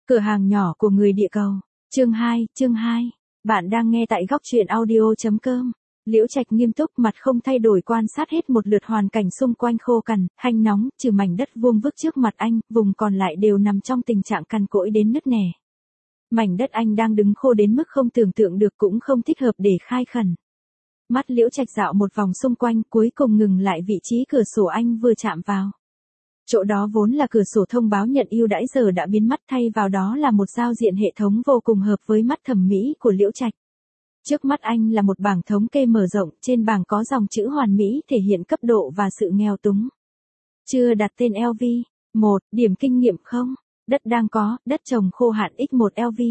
Cửa hàng nhỏ của người địa cầu. Chương 2. Bạn đang nghe tại góc truyện audio.com. Liễu Trạch nghiêm túc mặt không thay đổi quan sát hết một lượt hoàn cảnh xung quanh khô cằn, hanh nóng, trừ mảnh đất vuông vức trước mặt anh, vùng còn lại đều nằm trong tình trạng cằn cỗi đến nứt nẻ. Mảnh đất anh đang đứng khô đến mức không tưởng tượng được cũng không thích hợp để khai khẩn. Mắt Liễu Trạch dạo một vòng xung quanh cuối cùng ngừng lại vị trí cửa sổ anh vừa chạm vào. Chỗ đó vốn là cửa sổ thông báo nhận ưu đãi giờ đã biến mất, thay vào đó là một giao diện hệ thống vô cùng hợp với mắt thẩm mỹ của Liễu Trạch. Trước mắt anh là một bảng thống kê mở rộng, trên bảng có dòng chữ hoàn mỹ thể hiện cấp độ và sự nghèo túng. Chưa đặt tên LV. 1. Điểm kinh nghiệm không. Đất đang có, đất trồng khô hạn x1 LV.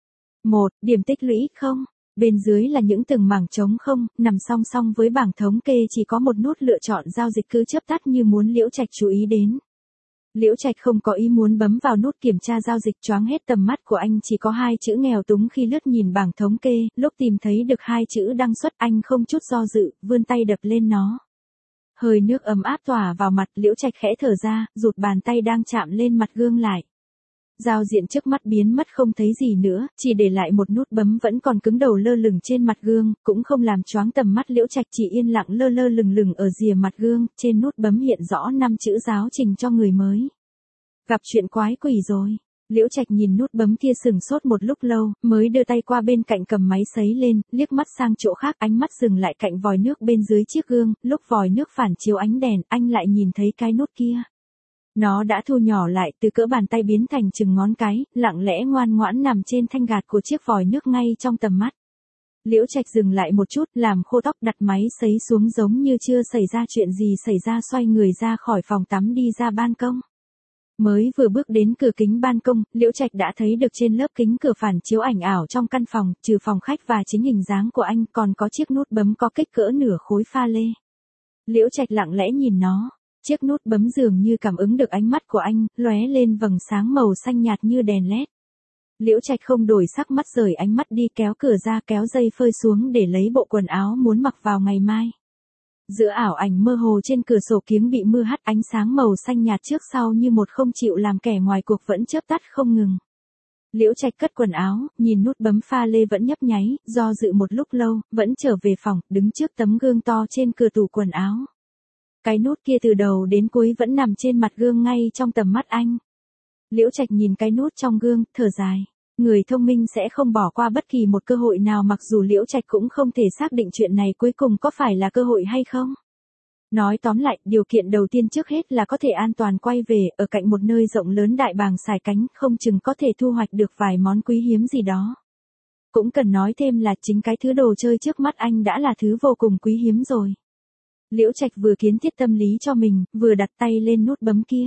1. Điểm tích lũy không. Bên dưới là những từng mảng trống không, nằm song song với bảng thống kê chỉ có một nút lựa chọn giao dịch cứ chớp tắt như muốn Liễu Trạch chú ý đến. Liễu Trạch không có ý muốn bấm vào nút kiểm tra giao dịch, choáng hết tầm mắt của anh chỉ có hai chữ nghèo túng khi lướt nhìn bảng thống kê, lúc tìm thấy được hai chữ đăng xuất anh không chút do dự, vươn tay đập lên nó. Hơi nước ấm áp tỏa vào mặt, Liễu Trạch khẽ thở ra, rụt bàn tay đang chạm lên mặt gương lại. Giao diện trước mắt biến mất không thấy gì nữa, chỉ để lại một nút bấm vẫn còn cứng đầu lơ lửng trên mặt gương, cũng không làm choáng tầm mắt Liễu Trạch, chỉ yên lặng lơ lơ lửng lửng ở rìa mặt gương, trên nút bấm hiện rõ 5 chữ giáo trình cho người mới. Gặp chuyện quái quỷ rồi. Liễu Trạch nhìn nút bấm kia sừng sốt một lúc lâu, mới đưa tay qua bên cạnh cầm máy sấy lên, liếc mắt sang chỗ khác, ánh mắt dừng lại cạnh vòi nước bên dưới chiếc gương, lúc vòi nước phản chiếu ánh đèn, anh lại nhìn thấy cái nút kia. Nó đã thu nhỏ lại từ cỡ bàn tay biến thành chừng ngón cái, lặng lẽ ngoan ngoãn nằm trên thanh gạt của chiếc vòi nước ngay trong tầm mắt. Liễu Trạch dừng lại một chút, làm khô tóc, đặt máy sấy xuống giống như chưa xảy ra chuyện gì xảy ra, xoay người ra khỏi phòng tắm đi ra ban công. Mới vừa bước đến cửa kính ban công, Liễu Trạch đã thấy được trên lớp kính cửa phản chiếu ảnh ảo trong căn phòng, trừ phòng khách và chính hình dáng của anh còn có chiếc nút bấm có kích cỡ nửa khối pha lê. Liễu Trạch lặng lẽ nhìn nó. Chiếc nút bấm dường như cảm ứng được ánh mắt của anh, lóe lên vầng sáng màu xanh nhạt như đèn led. Liễu Trạch không đổi sắc, mắt rời ánh mắt đi, kéo cửa ra, kéo dây phơi xuống để lấy bộ quần áo muốn mặc vào ngày mai. Giữa ảo ảnh mơ hồ trên cửa sổ kiếng bị mưa hắt, ánh sáng màu xanh nhạt trước sau như một không chịu làm kẻ ngoài cuộc vẫn chớp tắt không ngừng. Liễu Trạch cất quần áo, nhìn nút bấm pha lê vẫn nhấp nháy, do dự một lúc lâu, vẫn trở về phòng, đứng trước tấm gương to trên cửa tủ quần áo. Cái nút kia từ đầu đến cuối vẫn nằm trên mặt gương ngay trong tầm mắt anh. Liễu Trạch nhìn cái nút trong gương, thở dài. Người thông minh sẽ không bỏ qua bất kỳ một cơ hội nào, mặc dù Liễu Trạch cũng không thể xác định chuyện này cuối cùng có phải là cơ hội hay không. Nói tóm lại, điều kiện đầu tiên trước hết là có thể an toàn quay về, ở cạnh một nơi rộng lớn đại bàng xài cánh, không chừng có thể thu hoạch được vài món quý hiếm gì đó. Cũng cần nói thêm là chính cái thứ đồ chơi trước mắt anh đã là thứ vô cùng quý hiếm rồi. Liễu Trạch vừa kiến thiết tâm lý cho mình, vừa đặt tay lên nút bấm kia.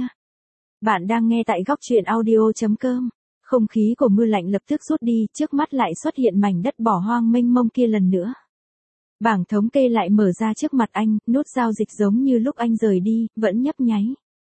Bạn đang nghe tại góc truyện audio.com. Không khí của mưa lạnh lập tức rút đi, trước mắt lại xuất hiện mảnh đất bỏ hoang mênh mông kia lần nữa. Bảng thống kê lại mở ra trước mặt anh, nút giao dịch giống như lúc anh rời đi, vẫn nhấp nháy.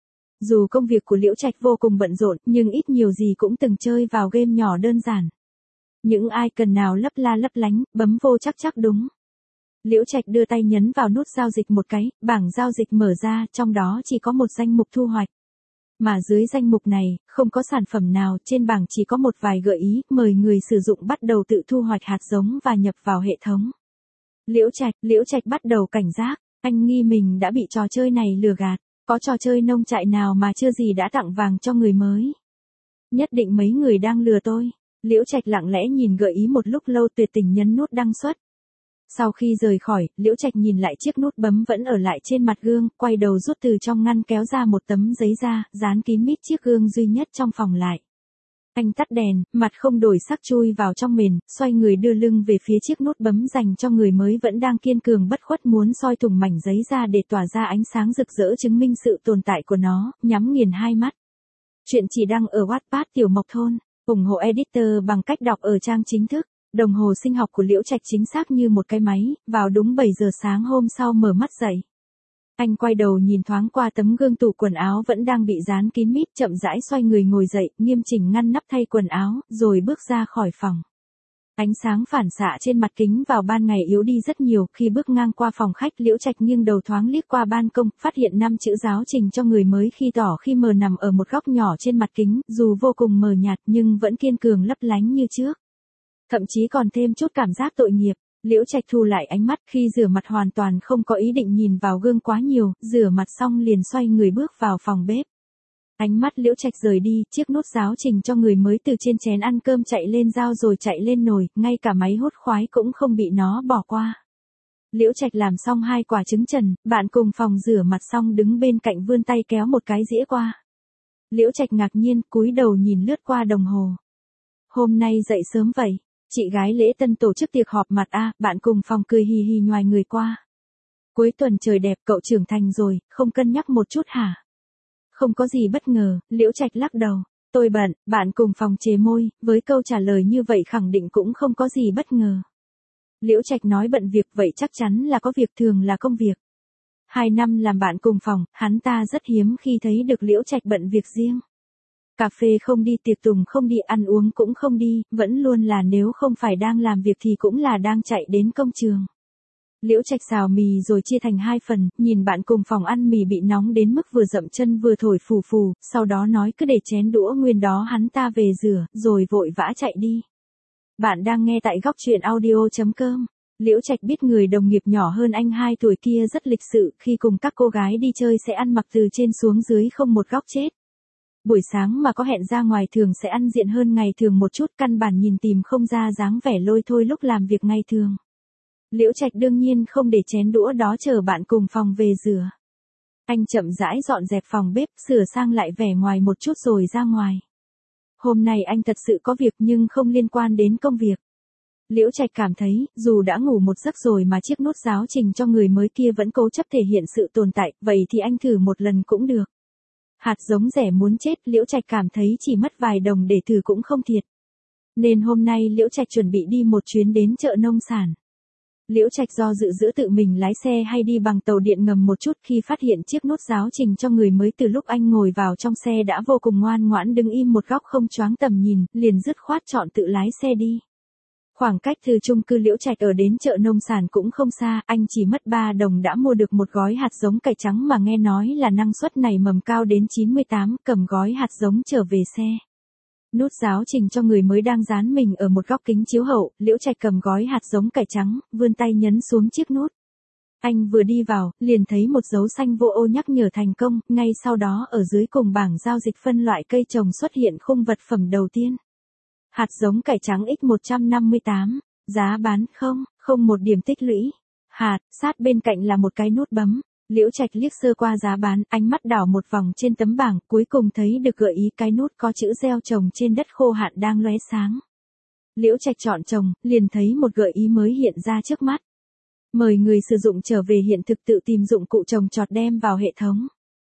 Dù công việc của Liễu Trạch vô cùng bận rộn, nhưng ít nhiều gì cũng từng chơi vào game nhỏ đơn giản. Những icon nào lấp la lấp lánh, bấm vô chắc đúng. Liễu Trạch đưa tay nhấn vào nút giao dịch một cái, bảng giao dịch mở ra, trong đó chỉ có một danh mục thu hoạch. Mà dưới danh mục này, không có sản phẩm nào, trên bảng chỉ có một vài gợi ý, mời người sử dụng bắt đầu tự thu hoạch hạt giống và nhập vào hệ thống. Liễu Trạch bắt đầu cảnh giác, anh nghi mình đã bị trò chơi này lừa gạt, có trò chơi nông trại nào mà chưa gì đã tặng vàng cho người mới. Nhất định mấy người đang lừa tôi. Liễu Trạch lặng lẽ nhìn gợi ý một lúc lâu, tuyệt tình nhấn nút đăng xuất. Sau khi rời khỏi, Liễu Trạch nhìn lại chiếc nút bấm vẫn ở lại trên mặt gương, quay đầu rút từ trong ngăn kéo ra một tấm giấy ra, dán kín mít chiếc gương duy nhất trong phòng lại. Anh tắt đèn, mặt không đổi sắc chui vào trong mền, xoay người đưa lưng về phía chiếc nút bấm dành cho người mới vẫn đang kiên cường bất khuất muốn soi thủng mảnh giấy ra để tỏa ra ánh sáng rực rỡ chứng minh sự tồn tại của nó, nhắm nghiền hai mắt. Chuyện chỉ đăng ở Wattpad Tiểu Mộc Thôn, ủng hộ editor bằng cách đọc ở trang chính thức. Đồng hồ sinh học của Liễu Trạch chính xác như một cái máy, vào đúng 7 giờ sáng hôm sau mở mắt dậy. Anh quay đầu nhìn thoáng qua tấm gương tủ quần áo vẫn đang bị dán kín mít, chậm rãi xoay người ngồi dậy, nghiêm chỉnh ngăn nắp thay quần áo, rồi bước ra khỏi phòng. Ánh sáng phản xạ trên mặt kính vào ban ngày yếu đi rất nhiều, khi bước ngang qua phòng khách Liễu Trạch nghiêng đầu thoáng liếc qua ban công, phát hiện 5 chữ giáo trình cho người mới khi tỏ khi mờ nằm ở một góc nhỏ trên mặt kính, dù vô cùng mờ nhạt nhưng vẫn kiên cường lấp lánh như trước. Thậm chí còn thêm chút cảm giác tội nghiệp. Liễu Trạch thu lại ánh mắt, khi rửa mặt hoàn toàn không có ý định nhìn vào gương quá nhiều, rửa mặt xong liền xoay người bước vào phòng bếp. Ánh mắt Liễu Trạch rời đi, chiếc nút giáo trình cho người mới từ trên chén ăn cơm chạy lên dao rồi chạy lên nồi, ngay cả máy hút khoái cũng không bị nó bỏ qua. Liễu Trạch làm xong 2 quả trứng trần, bạn cùng phòng rửa mặt xong đứng bên cạnh vươn tay kéo một cái dĩa qua. Liễu Trạch ngạc nhiên, cúi đầu nhìn lướt qua đồng hồ. Hôm nay dậy sớm vậy, chị gái lễ tân tổ chức tiệc họp mặt a, bạn cùng phòng cười hì hì nhoài người qua. Cuối tuần trời đẹp, cậu trưởng thành rồi, không cân nhắc một chút hả? Không có gì bất ngờ, Liễu Trạch lắc đầu. Tôi bận, bạn cùng phòng chề môi, với câu trả lời như vậy khẳng định cũng không có gì bất ngờ. Liễu Trạch nói bận việc vậy chắc chắn là có việc, thường là công việc. 2 năm làm bạn cùng phòng, hắn ta rất hiếm khi thấy được Liễu Trạch bận việc riêng. Cà phê không đi, tiệc tùng không đi, ăn uống cũng không đi, vẫn luôn là nếu không phải đang làm việc thì cũng là đang chạy đến công trường. Liễu Trạch xào mì rồi chia thành 2 phần, nhìn bạn cùng phòng ăn mì bị nóng đến mức vừa dậm chân vừa thổi phù phù, sau đó nói cứ để chén đũa nguyên đó hắn ta về rửa, rồi vội vã chạy đi. Bạn đang nghe tại góc truyện audio.com. Liễu Trạch biết người đồng nghiệp nhỏ hơn anh 2 tuổi kia rất lịch sự, khi cùng các cô gái đi chơi sẽ ăn mặc từ trên xuống dưới không một góc chết. Buổi sáng mà có hẹn ra ngoài thường sẽ ăn diện hơn ngày thường một chút, căn bản nhìn tìm không ra dáng vẻ lôi thôi lúc làm việc ngày thường. Liễu Trạch đương nhiên không để chén đũa đó chờ bạn cùng phòng về rửa. Anh chậm rãi dọn dẹp phòng bếp, sửa sang lại vẻ ngoài một chút rồi ra ngoài. Hôm nay anh thật sự có việc nhưng không liên quan đến công việc. Liễu Trạch cảm thấy, dù đã ngủ một giấc rồi mà chiếc nút giáo trình cho người mới kia vẫn cố chấp thể hiện sự tồn tại, vậy thì anh thử một lần cũng được. Hạt giống rẻ muốn chết, Liễu Trạch cảm thấy chỉ mất vài đồng để thử cũng không thiệt. Nên hôm nay Liễu Trạch chuẩn bị đi một chuyến đến chợ nông sản. Liễu Trạch do dự giữa tự mình lái xe hay đi bằng tàu điện ngầm một chút, khi phát hiện chiếc nút giáo trình cho người mới từ lúc anh ngồi vào trong xe đã vô cùng ngoan ngoãn đứng im một góc không choáng tầm nhìn, liền dứt khoát chọn tự lái xe đi. Khoảng cách từ chung cư Liễu Trạch ở đến chợ nông sản cũng không xa, anh chỉ mất 3 đồng đã mua được một gói hạt giống cải trắng mà nghe nói là năng suất nảy mầm cao đến 98, cầm gói hạt giống trở về xe. Nút giáo trình cho người mới đang dán mình ở một góc kính chiếu hậu, Liễu Trạch cầm gói hạt giống cải trắng, vươn tay nhấn xuống chiếc nút. Anh vừa đi vào, liền thấy một dấu xanh vô ô nhắc nhở thành công, ngay sau đó ở dưới cùng bảng giao dịch phân loại cây trồng xuất hiện khung vật phẩm đầu tiên. Hạt giống cải trắng X158, giá bán không một điểm tích lũy. Hạt, sát bên cạnh là một cái nút bấm. Liễu Trạch liếc sơ qua giá bán, ánh mắt đảo một vòng trên tấm bảng, cuối cùng thấy được gợi ý cái nút có chữ gieo trồng trên đất khô hạn đang lóe sáng. Liễu Trạch chọn trồng, liền thấy một gợi ý mới hiện ra trước mắt. Mời người sử dụng trở về hiện thực tự tìm dụng cụ trồng trọt đem vào hệ thống.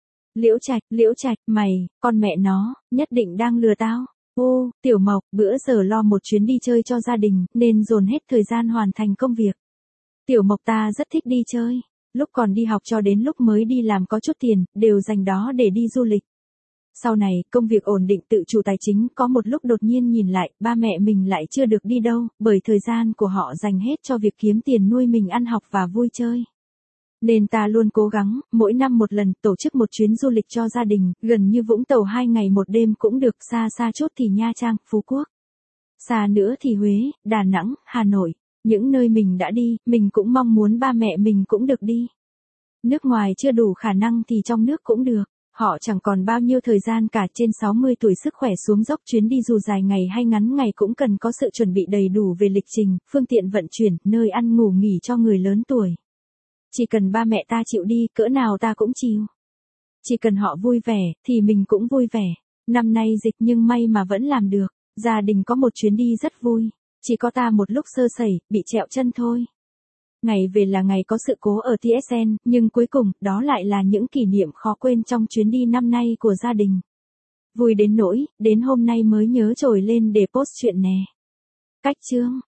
Liễu Trạch, mày, con mẹ nó, nhất định đang lừa tao. Ô, Tiểu Mộc, bữa giờ lo một chuyến đi chơi cho gia đình, nên dồn hết thời gian hoàn thành công việc. Tiểu Mộc ta rất thích đi chơi. Lúc còn đi học cho đến lúc mới đi làm có chút tiền, đều dành đó để đi du lịch. Sau này, công việc ổn định tự chủ tài chính, có một lúc đột nhiên nhìn lại, ba mẹ mình lại chưa được đi đâu, bởi thời gian của họ dành hết cho việc kiếm tiền nuôi mình ăn học và vui chơi. Nên ta luôn cố gắng, mỗi năm một lần, tổ chức một chuyến du lịch cho gia đình, gần như Vũng Tàu 2 ngày 1 đêm cũng được, xa xa chút thì Nha Trang, Phú Quốc. Xa nữa thì Huế, Đà Nẵng, Hà Nội. Những nơi mình đã đi, mình cũng mong muốn ba mẹ mình cũng được đi. Nước ngoài chưa đủ khả năng thì trong nước cũng được. Họ chẳng còn bao nhiêu thời gian cả, trên 60 tuổi sức khỏe xuống dốc, chuyến đi dù dài ngày hay ngắn ngày cũng cần có sự chuẩn bị đầy đủ về lịch trình, phương tiện vận chuyển, nơi ăn ngủ nghỉ cho người lớn tuổi. Chỉ cần ba mẹ ta chịu đi, cỡ nào ta cũng chịu. Chỉ cần họ vui vẻ, thì mình cũng vui vẻ. Năm nay dịch nhưng may mà vẫn làm được. Gia đình có một chuyến đi rất vui. Chỉ có ta một lúc sơ sẩy, bị trẹo chân thôi. Ngày về là ngày có sự cố ở TSN, nhưng cuối cùng, đó lại là những kỷ niệm khó quên trong chuyến đi năm nay của gia đình. Vui đến nỗi, đến hôm nay mới nhớ trồi lên để post chuyện nè. Cách chương.